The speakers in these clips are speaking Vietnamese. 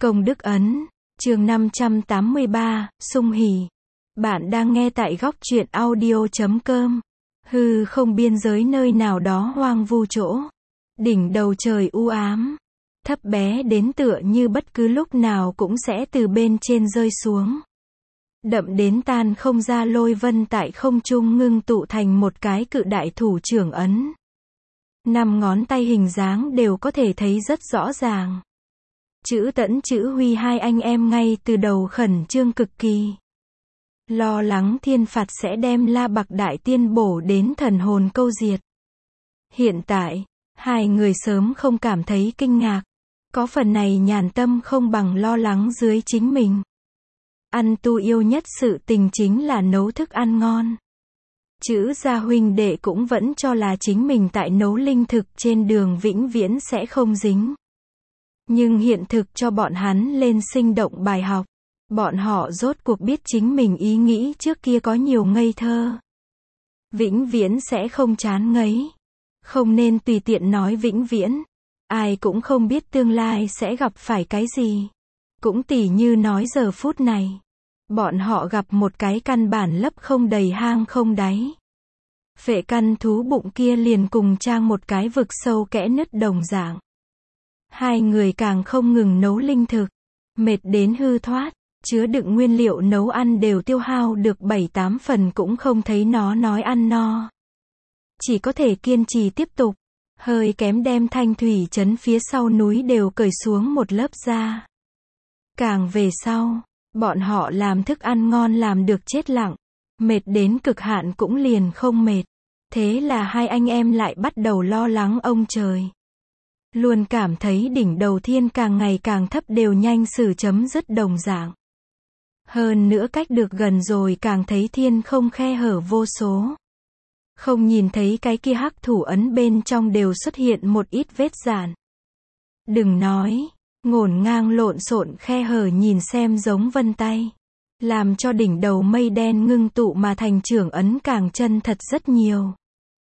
Công đức ấn, chương 583, sung hỉ. Bạn đang nghe tại góc truyện audio.com. Hư không biên giới nơi nào đó hoang vu chỗ. Đỉnh đầu trời u ám. Thấp bé đến tựa như bất cứ lúc nào cũng sẽ từ bên trên rơi xuống. Đậm đến tan không ra lôi vân tại không trung ngưng tụ thành một cái cự đại thủ trưởng ấn. 5 ngón tay hình dáng đều có thể thấy rất rõ ràng. Chữ Tẫn chữ Huy hai anh em ngay từ đầu khẩn trương cực kỳ. Lo lắng thiên phạt sẽ đem La Bạc Đại Tiên bổ đến thần hồn câu diệt. Hiện tại, hai người sớm không cảm thấy kinh ngạc. Có phần này nhàn tâm không bằng lo lắng dưới chính mình. Ăn tu yêu nhất sự tình chính là nấu thức ăn ngon. Chữ gia huynh đệ cũng vẫn cho là chính mình tại nấu linh thực trên đường vĩnh viễn sẽ không dính. Nhưng hiện thực cho bọn hắn lên sinh động bài học. Bọn họ rốt cuộc biết chính mình ý nghĩ trước kia có nhiều ngây thơ. Vĩnh viễn sẽ không chán ngấy. Không nên tùy tiện nói vĩnh viễn. Ai cũng không biết tương lai sẽ gặp phải cái gì. Cũng tỉ như nói giờ phút này. Bọn họ gặp một cái căn bản lấp không đầy hang không đáy. Phệ căn thú bụng kia liền cùng trang một cái vực sâu kẽ nứt đồng dạng. Hai người càng không ngừng nấu linh thực. Mệt đến hư thoát. Chứa đựng nguyên liệu nấu ăn đều tiêu hao được 7-8 phần cũng không thấy nó nói ăn no. Chỉ có thể kiên trì tiếp tục. Hơi kém đem Thanh thủy trấn phía sau núi đều cởi xuống một lớp da. Càng về sau, bọn họ làm thức ăn ngon làm được chết lặng. Mệt đến cực hạn cũng liền không mệt. Thế là hai anh em lại bắt đầu lo lắng ông trời. Luôn cảm thấy đỉnh đầu thiên càng ngày càng thấp đều nhanh xử chấm dứt đồng dạng. Hơn nữa cách được gần rồi càng thấy thiên không khe hở vô số. Không nhìn thấy cái kia hắc thủ ấn bên trong đều xuất hiện một ít vết dạn. Đừng nói, ngổn ngang lộn xộn khe hở nhìn xem giống vân tay. Làm cho đỉnh đầu mây đen ngưng tụ mà thành trưởng ấn càng chân thật rất nhiều.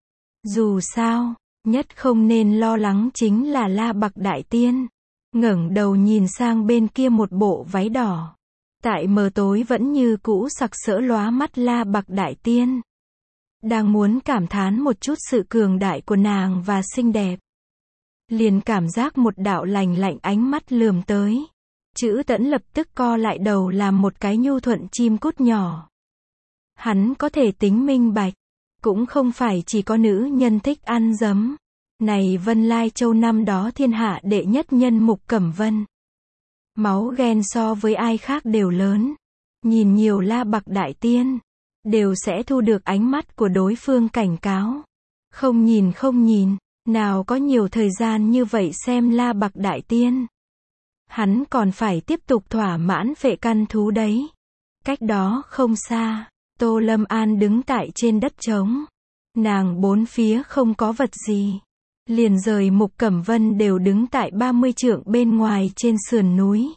Dù sao, nhất không nên lo lắng chính là La Bạc Đại Tiên. Ngẩng đầu nhìn sang bên kia một bộ váy đỏ. Tại mờ tối vẫn như cũ sặc sỡ lóa mắt La Bạc Đại Tiên. Đang muốn cảm thán một chút sự cường đại của nàng và xinh đẹp. Liền cảm giác một đạo lành lạnh ánh mắt lườm tới. Chữ Tẫn lập tức co lại đầu làm một cái nhu thuận chim cút nhỏ. Hắn có thể tính minh bạch. Cũng không phải chỉ có nữ nhân thích ăn giấm. Này Vân Lai Châu năm đó thiên hạ đệ nhất nhân Mục Cẩm Vân. Máu ghen so với ai khác đều lớn. Nhìn nhiều La Bạc Đại Tiên. Đều sẽ thu được ánh mắt của đối phương cảnh cáo. Không nhìn, nào có nhiều thời gian như vậy xem La Bạc Đại Tiên. Hắn còn phải tiếp tục thỏa mãn phệ căn thú đấy. Cách đó không xa, Tô Lâm An đứng tại trên đất trống. Nàng bốn phía không có vật gì. Liền rời Mục Cẩm Vân đều đứng tại 30 trượng bên ngoài trên sườn núi.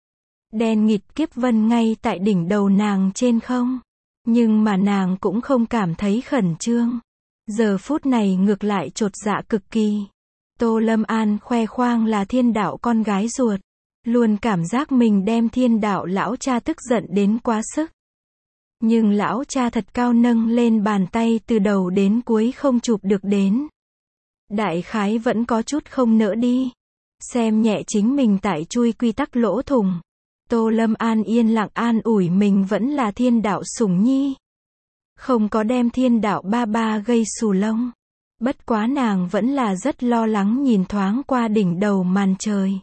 Đen nghịt kiếp vân ngay tại đỉnh đầu nàng trên không. Nhưng mà nàng cũng không cảm thấy khẩn trương. Giờ phút này ngược lại chột dạ cực kỳ. Tô Lâm An khoe khoang là thiên đạo con gái ruột. Luôn cảm giác mình đem thiên đạo lão cha tức giận đến quá sức. Nhưng lão cha thật cao nâng lên bàn tay từ đầu đến cuối không chụp được đến. Đại khái vẫn có chút không nỡ đi. Xem nhẹ chính mình tại chui quy tắc lỗ thủng. Tô Lâm An yên lặng an ủi mình vẫn là thiên đạo sủng nhi. Không có đem thiên đạo ba ba gây xù lông. Bất quá nàng vẫn là rất lo lắng nhìn thoáng qua đỉnh đầu màn trời.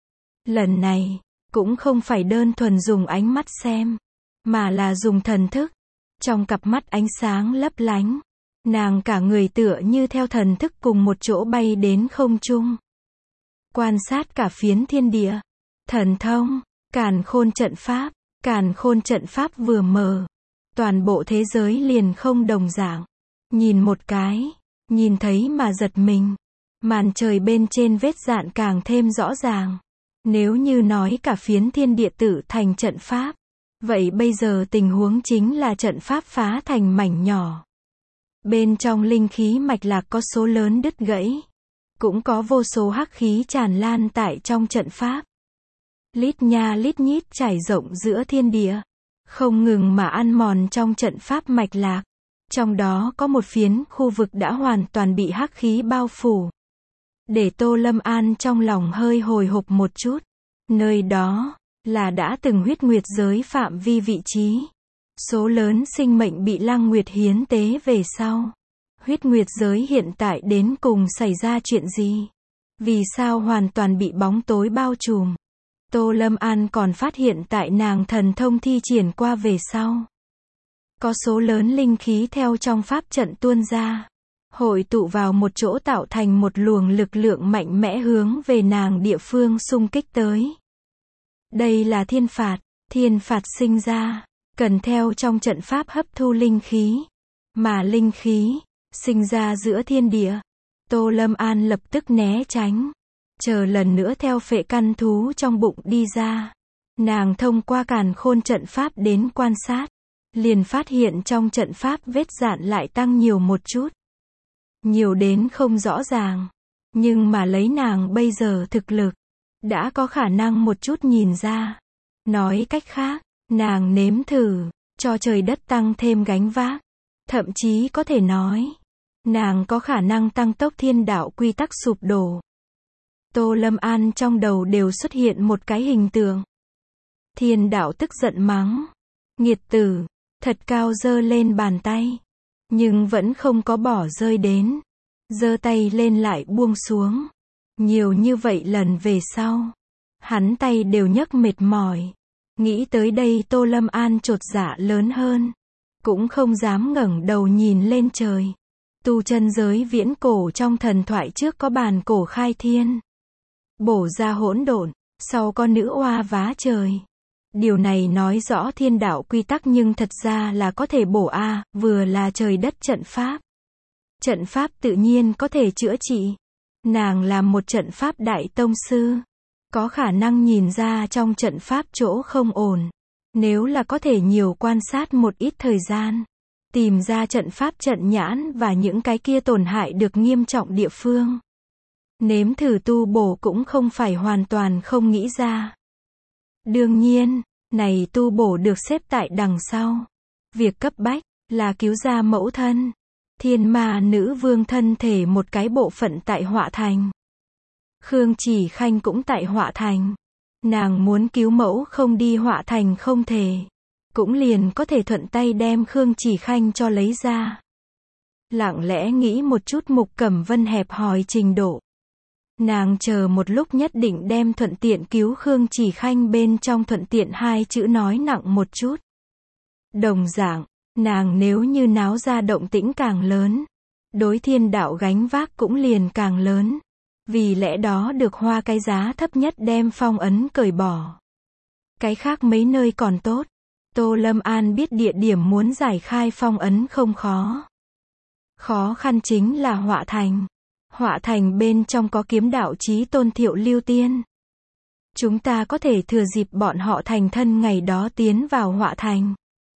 Lần này, cũng không phải đơn thuần dùng ánh mắt xem, mà là dùng thần thức. Trong cặp mắt ánh sáng lấp lánh. Nàng cả người tựa như theo thần thức cùng một chỗ bay đến không trung. Quan sát cả phiến thiên địa. Thần thông. Càn khôn trận pháp vừa mở. Toàn bộ thế giới liền không đồng dạng. Nhìn một cái, nhìn thấy mà giật mình. Màn trời bên trên vết dạn càng thêm rõ ràng. Nếu như nói cả phiến thiên địa tự thành trận pháp. Vậy bây giờ tình huống chính là trận pháp phá thành mảnh nhỏ. Bên trong linh khí mạch lạc có số lớn đứt gãy. Cũng có vô số hắc khí tràn lan tại trong trận pháp. lít nha lít nhít trải rộng giữa thiên địa, không ngừng mà ăn mòn trong trận pháp mạch lạc. Trong đó có một phiến khu vực đã hoàn toàn bị hắc khí bao phủ. Để Tô Lâm An trong lòng hơi hồi hộp một chút. Nơi đó là đã từng huyết nguyệt giới phạm vi vị trí. Số lớn sinh mệnh bị Lăng Nguyệt hiến tế về sau. Huyết nguyệt giới hiện tại đến cùng xảy ra chuyện gì? Vì sao hoàn toàn bị bóng tối bao trùm? Tô Lâm An còn phát hiện tại nàng thần thông thi triển qua về sau. Có số lớn linh khí theo trong pháp trận tuôn ra. Hội tụ vào một chỗ tạo thành một luồng lực lượng mạnh mẽ hướng về nàng địa phương xung kích tới. Đây là thiên phạt sinh ra, cần theo trong trận pháp hấp thu linh khí. Mà linh khí sinh ra giữa thiên địa. Tô Lâm An lập tức né tránh. Chờ lần nữa theo phệ căn thú trong bụng đi ra. Nàng thông qua càn khôn trận pháp đến quan sát. Liền phát hiện trong trận pháp vết dạn lại tăng nhiều một chút. Nhiều đến không rõ ràng. Nhưng mà lấy nàng bây giờ thực lực. Đã có khả năng một chút nhìn ra. Nói cách khác, nàng nếm thử. Cho trời đất tăng thêm gánh vác. Thậm chí có thể nói. Nàng có khả năng tăng tốc thiên đạo quy tắc sụp đổ. Tô Lâm An trong đầu đều xuất hiện một cái hình tượng. Thiên đạo tức giận mắng. Nghiệt tử, thật cao giơ lên bàn tay. Nhưng vẫn không có bỏ rơi đến. Giơ tay lên lại buông xuống. Nhiều như vậy lần về sau. Hắn tay đều nhấc mệt mỏi. Nghĩ tới đây Tô Lâm An chột dạ lớn hơn. Cũng không dám ngẩng đầu nhìn lên trời. Tu chân giới viễn cổ trong thần thoại trước có bàn cổ khai thiên. Bổ ra hỗn độn, sau có nữ oa vá trời. Điều này nói rõ thiên đạo quy tắc nhưng thật ra là có thể bổ vừa là trời đất trận pháp. Trận pháp tự nhiên có thể chữa trị. Nàng làm một trận pháp đại tông sư. Có khả năng nhìn ra trong trận pháp chỗ không ổn. Nếu là có thể nhiều quan sát một ít thời gian. Tìm ra trận pháp trận nhãn và những cái kia tổn hại được nghiêm trọng địa phương. Nếm thử tu bổ cũng không phải hoàn toàn không nghĩ ra. Đương nhiên, này tu bổ được xếp tại đằng sau. Việc cấp bách là cứu ra mẫu thân. Thiên ma nữ vương thân thể một cái bộ phận tại Họa Thành. Khương Chỉ Khanh cũng tại Họa Thành. Nàng muốn cứu mẫu không đi Họa Thành không thể. Cũng liền có thể thuận tay đem Khương Chỉ Khanh cho lấy ra. Lặng lẽ nghĩ một chút Mục Cẩm Vân hẹp hòi trình độ. Nàng chờ một lúc nhất định đem thuận tiện cứu Khương Chỉ Khanh bên trong thuận tiện hai chữ nói nặng một chút. Đồng dạng, nàng nếu như náo ra động tĩnh càng lớn, đối thiên đạo gánh vác cũng liền càng lớn. Vì lẽ đó được hoa cái giá thấp nhất đem phong ấn cởi bỏ. Cái khác mấy nơi còn tốt. Tô Lâm An biết địa điểm muốn giải khai phong ấn không khó. Khó khăn chính là Họa Thành. Họa Thành bên trong có kiếm đạo chí tôn Thiệu Lưu Tiên. Chúng ta có thể thừa dịp bọn họ thành thân ngày đó tiến vào Họa Thành.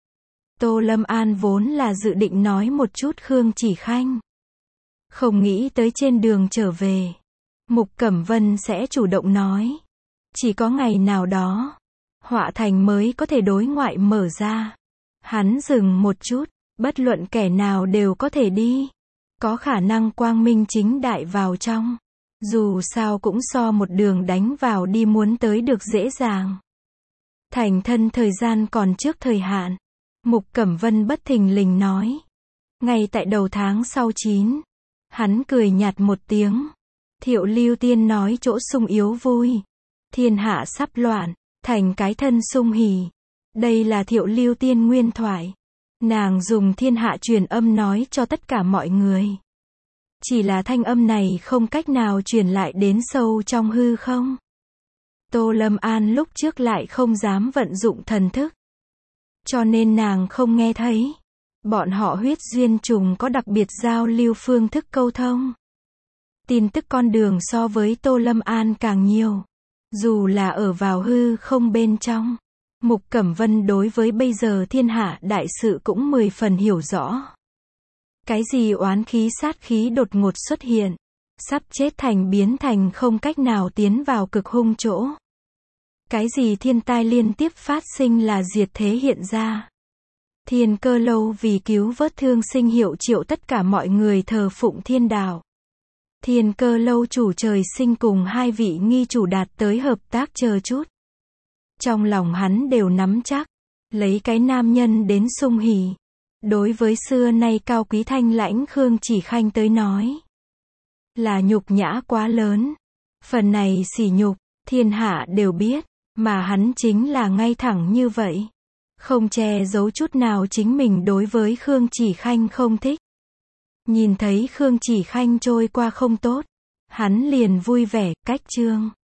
Tô Lâm An vốn là dự định nói một chút Khương Chỉ Khanh. Không nghĩ tới trên đường trở về. Mục Cẩm Vân sẽ chủ động nói. Chỉ có ngày nào đó. Họa Thành mới có thể đối ngoại mở ra. Hắn dừng một chút. Bất luận kẻ nào đều có thể đi. Có khả năng quang minh chính đại vào trong. Dù sao cũng so một đường đánh vào đi muốn tới được dễ dàng. Thành thân thời gian còn trước thời hạn. Mục Cẩm Vân bất thình lình nói. Ngay tại đầu tháng sau 9. Hắn cười nhạt một tiếng. Thiệu Lưu Tiên nói chỗ sung yếu vui. Thiên hạ sắp loạn. Thành cái thân sung hỉ. Đây là Thiệu Lưu Tiên nguyên thoại. Nàng dùng thiên hạ truyền âm nói cho tất cả mọi người. Chỉ là thanh âm này không cách nào truyền lại đến sâu trong hư không. Tô Lâm An lúc trước lại không dám vận dụng thần thức. Cho nên nàng không nghe thấy. Bọn họ huyết duyên trùng có đặc biệt giao lưu phương thức câu thông. Tin tức con đường so với Tô Lâm An càng nhiều. Dù là ở vào hư không bên trong. Mục Cẩm Vân đối với bây giờ thiên hạ đại sự cũng 10 phần hiểu rõ. Cái gì oán khí sát khí đột ngột xuất hiện. Sắp chết thành biến thành không cách nào tiến vào cực hung chỗ. Cái gì thiên tai liên tiếp phát sinh là diệt thế hiện ra. Thiên Cơ Lâu vì cứu vớt thương sinh hiệu triệu tất cả mọi người thờ phụng thiên đạo. Thiên Cơ Lâu chủ trời sinh cùng hai vị nghi chủ đạt tới hợp tác chờ chút. Trong lòng hắn đều nắm chắc, lấy cái nam nhân đến sung hỉ. Đối với xưa nay cao quý thanh lãnh Khương Chỉ Khanh tới nói, là nhục nhã quá lớn. Phần này sỉ nhục, thiên hạ đều biết, mà hắn chính là ngay thẳng như vậy. Không che giấu chút nào chính mình đối với Khương Chỉ Khanh không thích. Nhìn thấy Khương Chỉ Khanh trôi qua không tốt, hắn liền vui vẻ, cách chương.